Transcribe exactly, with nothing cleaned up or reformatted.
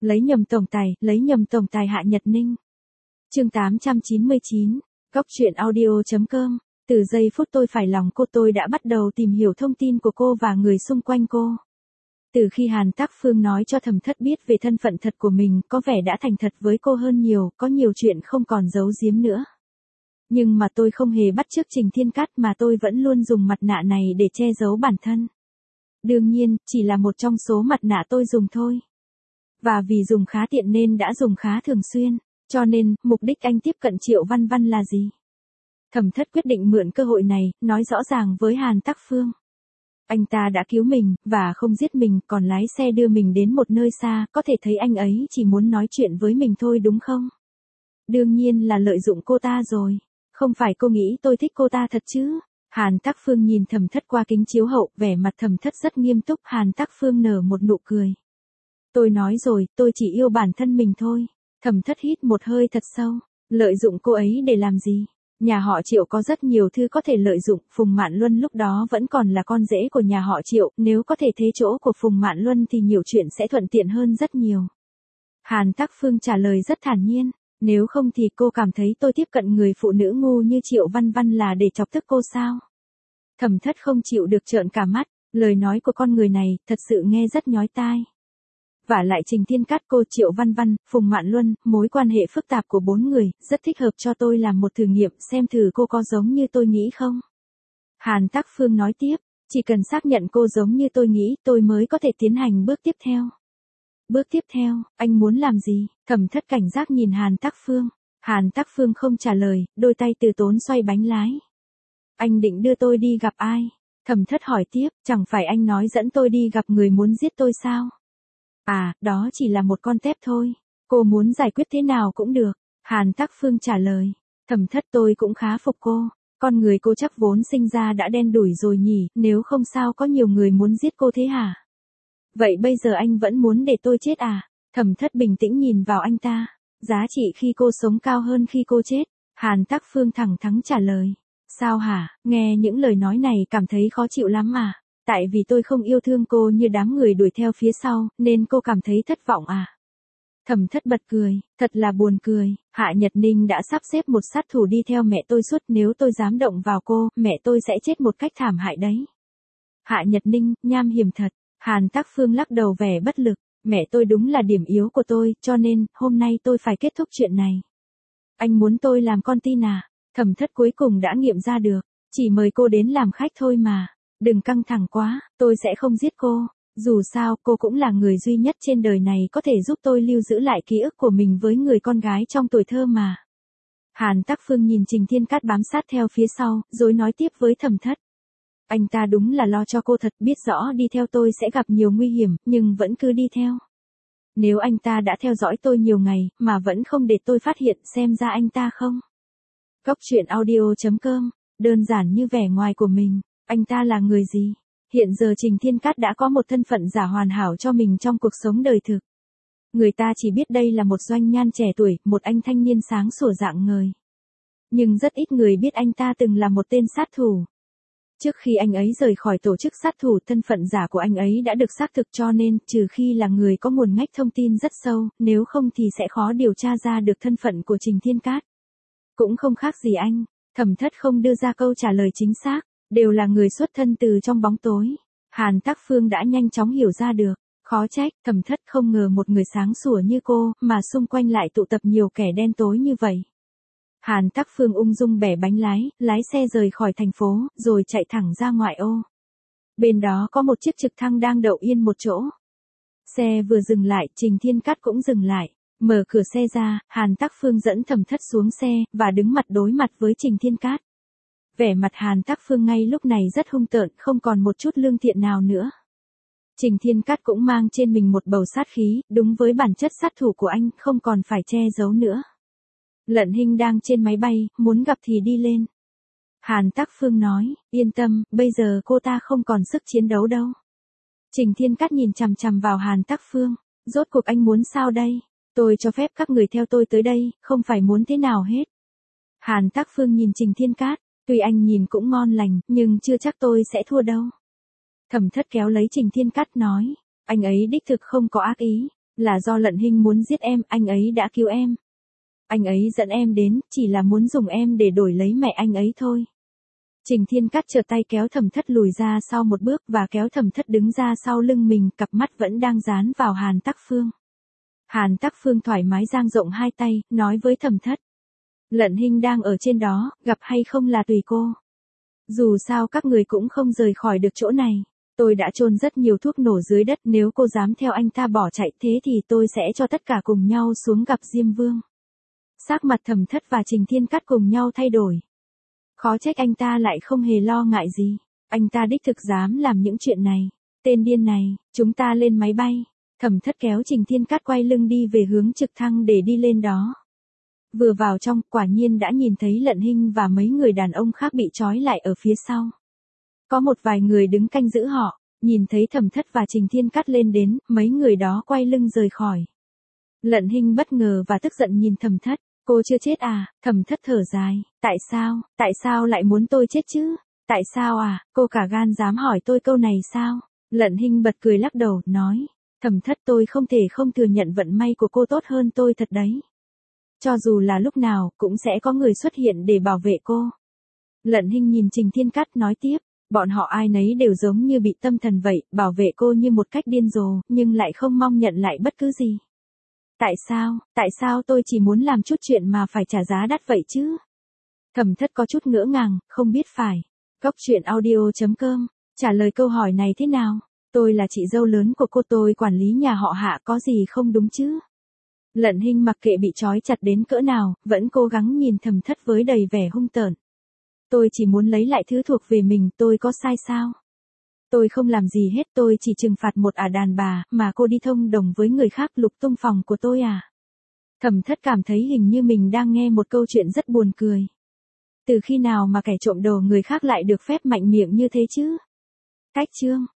Lấy nhầm tổng tài, lấy nhầm tổng tài Hạ Nhật Ninh. Chương tám trăm chín mươi chín, Góc truyện audio chấm com. Từ giây phút tôi phải lòng cô tôi đã bắt đầu tìm hiểu thông tin của cô và người xung quanh cô. Từ khi Hàn Tắc Phương nói cho Thẩm Thất biết về thân phận thật của mình, có vẻ đã thành thật với cô hơn nhiều, có nhiều chuyện không còn giấu giếm nữa. Nhưng mà tôi không hề bắt chước Trình Thiên Cát mà tôi vẫn luôn dùng mặt nạ này để che giấu bản thân. Đương nhiên, chỉ là một trong số mặt nạ tôi dùng thôi. Và vì dùng khá tiện nên đã dùng khá thường xuyên, cho nên, mục đích anh tiếp cận Triệu Văn Văn là gì? Thẩm Thất quyết định mượn cơ hội này, nói rõ ràng với Hàn Tắc Phương. Anh ta đã cứu mình, và không giết mình, còn lái xe đưa mình đến một nơi xa, có thể thấy anh ấy chỉ muốn nói chuyện với mình thôi đúng không? Đương nhiên là lợi dụng cô ta rồi. Không phải cô nghĩ tôi thích cô ta thật chứ? Hàn Tắc Phương nhìn Thẩm Thất qua kính chiếu hậu, vẻ mặt Thẩm Thất rất nghiêm túc. Hàn Tắc Phương nở một nụ cười. Tôi nói rồi, tôi chỉ yêu bản thân mình thôi. Thẩm Thất hít một hơi thật sâu. Lợi dụng cô ấy để làm gì? Nhà họ Triệu có rất nhiều thứ có thể lợi dụng, Phùng Mạn Luân lúc đó vẫn còn là con rể của nhà họ Triệu, nếu có thể thế chỗ của Phùng Mạn Luân thì nhiều chuyện sẽ thuận tiện hơn rất nhiều. Hàn Tắc Phương trả lời rất thản nhiên, nếu không thì cô cảm thấy tôi tiếp cận người phụ nữ ngu như Triệu Văn Văn là để chọc tức cô sao? Thẩm Thất không chịu được trợn cả mắt, lời nói của con người này thật sự nghe rất nhói tai. Vả lại Trình Thiên Cát, cô, Triệu Văn Văn, Phùng Mạn Luân, mối quan hệ phức tạp của bốn người, rất thích hợp cho tôi làm một thử nghiệm xem thử cô có giống như tôi nghĩ không. Hàn Tắc Phương nói tiếp, chỉ cần xác nhận cô giống như tôi nghĩ tôi mới có thể tiến hành bước tiếp theo. Bước tiếp theo, anh muốn làm gì? Thẩm Thất cảnh giác nhìn Hàn Tắc Phương. Hàn Tắc Phương không trả lời, đôi tay từ tốn xoay bánh lái. Anh định đưa tôi đi gặp ai? Thẩm Thất hỏi tiếp, chẳng phải anh nói dẫn tôi đi gặp người muốn giết tôi sao? À, đó chỉ là một con tép thôi. Cô muốn giải quyết thế nào cũng được. Hàn Tắc Phương trả lời. Thẩm Thất, tôi cũng khá phục cô. Con người cô chắc vốn sinh ra đã đen đủi rồi nhỉ, nếu không sao có nhiều người muốn giết cô thế hả? Vậy bây giờ anh vẫn muốn để tôi chết à? Thẩm Thất bình tĩnh nhìn vào anh ta. Giá trị khi cô sống cao hơn khi cô chết. Hàn Tắc Phương thẳng thắn trả lời. Sao hả, nghe những lời nói này cảm thấy khó chịu lắm à? Tại vì tôi không yêu thương cô như đám người đuổi theo phía sau, nên cô cảm thấy thất vọng à? Thẩm Thất bật cười, thật là buồn cười. Hạ Nhật Ninh đã sắp xếp một sát thủ đi theo mẹ tôi suốt, nếu tôi dám động vào cô, mẹ tôi sẽ chết một cách thảm hại đấy. Hạ Nhật Ninh, nham hiểm thật. Hàn Tắc Phương lắc đầu vẻ bất lực. Mẹ tôi đúng là điểm yếu của tôi, cho nên, hôm nay tôi phải kết thúc chuyện này. Anh muốn tôi làm con tin à? Thẩm Thất cuối cùng đã nghiệm ra được. Chỉ mời cô đến làm khách thôi mà. Đừng căng thẳng quá, tôi sẽ không giết cô. Dù sao, cô cũng là người duy nhất trên đời này có thể giúp tôi lưu giữ lại ký ức của mình với người con gái trong tuổi thơ mà. Hàn Tắc Phương nhìn Trình Thiên Cát bám sát theo phía sau, rồi nói tiếp với Thẩm Thất. Anh ta đúng là lo cho cô thật, biết rõ đi theo tôi sẽ gặp nhiều nguy hiểm, nhưng vẫn cứ đi theo. Nếu anh ta đã theo dõi tôi nhiều ngày, mà vẫn không để tôi phát hiện, xem ra anh ta không. Góc truyện audio chấm com, đơn giản như vẻ ngoài của mình. Anh ta là người gì? Hiện giờ Trình Thiên Cát đã có một thân phận giả hoàn hảo cho mình trong cuộc sống đời thực. Người ta chỉ biết đây là một doanh nhan trẻ tuổi, một anh thanh niên sáng sủa rạng ngời. Nhưng rất ít người biết anh ta từng là một tên sát thủ. Trước khi anh ấy rời khỏi tổ chức sát thủ, thân phận giả của anh ấy đã được xác thực, cho nên, trừ khi là người có nguồn ngách thông tin rất sâu, nếu không thì sẽ khó điều tra ra được thân phận của Trình Thiên Cát. Cũng không khác gì anh. Thẩm Thất không đưa ra câu trả lời chính xác. Đều là người xuất thân từ trong bóng tối. Hàn Tắc Phương đã nhanh chóng hiểu ra được. Khó trách, Thẩm Thất không ngờ một người sáng sủa như cô, mà xung quanh lại tụ tập nhiều kẻ đen tối như vậy. Hàn Tắc Phương ung dung bẻ bánh lái, lái xe rời khỏi thành phố, rồi chạy thẳng ra ngoại ô. Bên đó có một chiếc trực thăng đang đậu yên một chỗ. Xe vừa dừng lại, Trình Thiên Cát cũng dừng lại. Mở cửa xe ra, Hàn Tắc Phương dẫn Thẩm Thất xuống xe, và đứng mặt đối mặt với Trình Thiên Cát. Vẻ mặt Hàn Tắc Phương ngay lúc này rất hung tợn, không còn một chút lương thiện nào nữa. Trình Thiên Cát cũng mang trên mình một bầu sát khí, đúng với bản chất sát thủ của anh, không còn phải che giấu nữa. Lận Hinh đang trên máy bay, muốn gặp thì đi lên. Hàn Tắc Phương nói, yên tâm, bây giờ cô ta không còn sức chiến đấu đâu. Trình Thiên Cát nhìn chằm chằm vào Hàn Tắc Phương, rốt cuộc anh muốn sao đây? Tôi cho phép các người theo tôi tới đây, không phải muốn thế nào hết. Hàn Tắc Phương nhìn Trình Thiên Cát. Tuy anh nhìn cũng ngon lành, nhưng chưa chắc tôi sẽ thua đâu. Thẩm Thất kéo lấy Trình Thiên Cát nói, anh ấy đích thực không có ác ý. Là do Lận Hinh muốn giết em, anh ấy đã cứu em. Anh ấy dẫn em đến, chỉ là muốn dùng em để đổi lấy mẹ anh ấy thôi. Trình Thiên Cát chợt tay kéo Thẩm Thất lùi ra sau một bước và kéo Thẩm Thất đứng ra sau lưng mình, cặp mắt vẫn đang dán vào Hàn Tắc Phương. Hàn Tắc Phương thoải mái dang rộng hai tay, nói với Thẩm Thất. Lận Hinh đang ở trên đó, gặp hay không là tùy cô. Dù sao các người cũng không rời khỏi được chỗ này. Tôi đã chôn rất nhiều thuốc nổ dưới đất, nếu cô dám theo anh ta bỏ chạy thế thì tôi sẽ cho tất cả cùng nhau xuống gặp Diêm Vương. Sắc mặt Thẩm Thất và Trình Thiên Cát cùng nhau thay đổi. Khó trách anh ta lại không hề lo ngại gì. Anh ta đích thực dám làm những chuyện này. Tên điên này, chúng ta lên máy bay. Thẩm Thất kéo Trình Thiên Cát quay lưng đi về hướng trực thăng để đi lên đó. Vừa vào trong, quả nhiên đã nhìn thấy Lận Hinh và mấy người đàn ông khác bị trói lại ở phía sau. Có một vài người đứng canh giữ họ, nhìn thấy Thẩm Thất và Trình Thiên Cát lên đến, mấy người đó quay lưng rời khỏi. Lận Hinh bất ngờ và tức giận nhìn Thẩm Thất, cô chưa chết à? Thẩm Thất thở dài, tại sao, tại sao lại muốn tôi chết chứ? Tại sao à, cô cả gan dám hỏi tôi câu này sao? Lận Hinh bật cười lắc đầu, nói, Thẩm Thất tôi không thể không thừa nhận vận may của cô tốt hơn tôi thật đấy. Cho dù là lúc nào, cũng sẽ có người xuất hiện để bảo vệ cô. Lận Hinh nhìn Trình Thiên Cát nói tiếp, bọn họ ai nấy đều giống như bị tâm thần vậy, bảo vệ cô như một cách điên rồ, nhưng lại không mong nhận lại bất cứ gì. Tại sao, tại sao tôi chỉ muốn làm chút chuyện mà phải trả giá đắt vậy chứ? Thẩm Thất có chút ngỡ ngàng, không biết phải. Góc truyện audio chấm com, trả lời câu hỏi này thế nào? Tôi là chị dâu lớn của cô, tôi quản lý nhà họ Hạ, có gì không đúng chứ? Lận Hinh mặc kệ bị trói chặt đến cỡ nào, vẫn cố gắng nhìn Thẩm Thất với đầy vẻ hung tợn. Tôi chỉ muốn lấy lại thứ thuộc về mình, tôi có sai sao? Tôi không làm gì hết, tôi chỉ trừng phạt một ả đàn bà, mà cô đi thông đồng với người khác lục tung phòng của tôi à? Thẩm Thất cảm thấy hình như mình đang nghe một câu chuyện rất buồn cười. Từ khi nào mà kẻ trộm đồ người khác lại được phép mạnh miệng như thế chứ? Cách chương